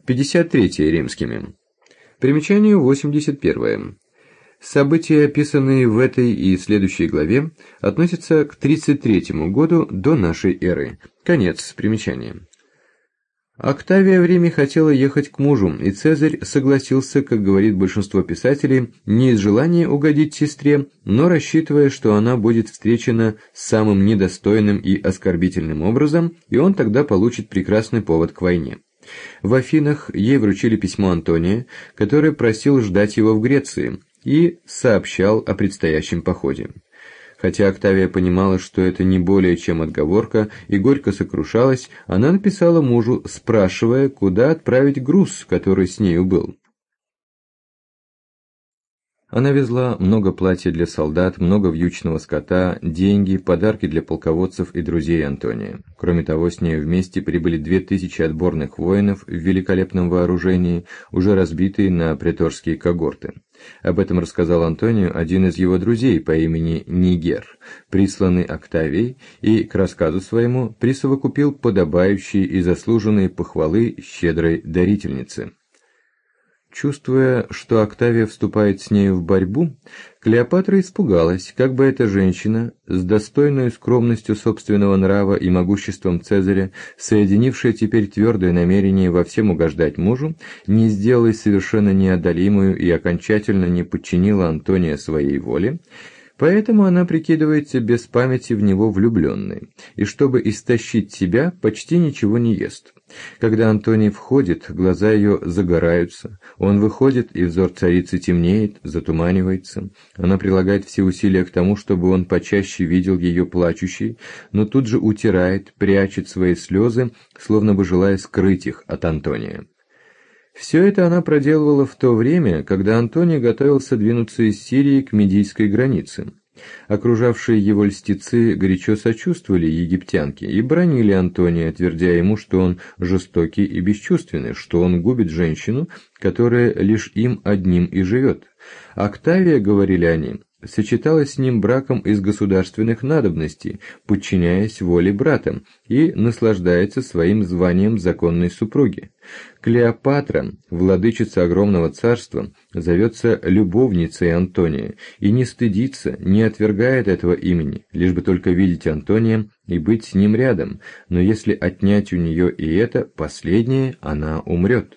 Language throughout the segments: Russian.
53 римскими. Примечание 81. События, описанные в этой и следующей главе, относятся к 33 году до нашей эры. Конец примечания. Октавия в Риме хотела ехать к мужу, и Цезарь согласился, как говорит большинство писателей, не из желания угодить сестре, но рассчитывая, что она будет встречена самым недостойным и оскорбительным образом, и он тогда получит прекрасный повод к войне. В Афинах ей вручили письмо Антония, который просил ждать его в Греции, и сообщал о предстоящем походе. Хотя Октавия понимала, что это не более чем отговорка, и горько сокрушалась, она написала мужу, спрашивая, куда отправить груз, который с нею был. Она везла много платья для солдат, много вьючного скота, деньги, подарки для полководцев и друзей Антония. Кроме того, с нею вместе прибыли 2000 отборных воинов в великолепном вооружении, уже разбитые на преторские когорты. Об этом рассказал Антонию один из его друзей по имени Нигер, присланный Октавией, и к рассказу своему присовокупил подобающие и заслуженные похвалы щедрой дарительницы. Чувствуя, что Октавия вступает с нею в борьбу, Клеопатра испугалась, как бы эта женщина, с достойной скромностью собственного нрава и могуществом Цезаря, соединившая теперь твердое намерение во всем угождать мужу, не сделалась совершенно неодолимую и окончательно не подчинила Антония своей воле. Поэтому она прикидывается без памяти в него влюбленной, и чтобы истощить себя, почти ничего не ест. Когда Антоний входит, глаза ее загораются, он выходит, и взор царицы темнеет, затуманивается. Она прилагает все усилия к тому, чтобы он почаще видел ее плачущей, но тут же утирает, прячет свои слезы, словно бы желая скрыть их от Антония. Все это она проделывала в то время, когда Антоний готовился двинуться из Сирии к Медийской границе. Окружавшие его льстецы горячо сочувствовали египтянке и бранили Антония, твердя ему, что он жестокий и бесчувственный, что он губит женщину, которая лишь им одним и живет. Октавия, говорили они, сочеталась с ним браком из государственных надобностей, подчиняясь воле брата, и наслаждается своим званием законной супруги. Клеопатра, владычица огромного царства, зовется любовницей Антония и не стыдится, не отвергает этого имени, лишь бы только видеть Антония и быть с ним рядом, но если отнять у нее и это, последнее, она умрет.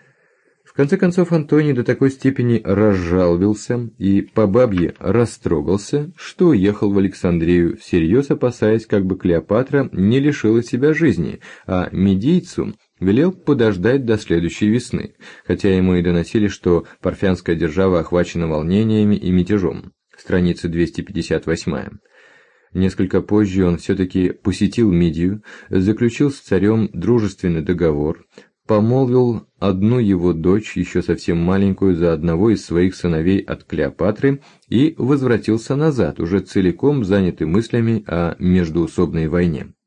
В конце концов, Антоний до такой степени разжалобился и по бабье растрогался, что уехал в Александрию, всерьез опасаясь, как бы Клеопатра не лишила себя жизни, а медийцу велел подождать до следующей весны, хотя ему и доносили, что парфянская держава охвачена волнениями и мятежом. Страница 258. Несколько позже он все-таки посетил Мидию, заключил с царем дружественный договор, помолвил одну его дочь, еще совсем маленькую, за одного из своих сыновей от Клеопатры и возвратился назад, уже целиком занятый мыслями о междоусобной войне.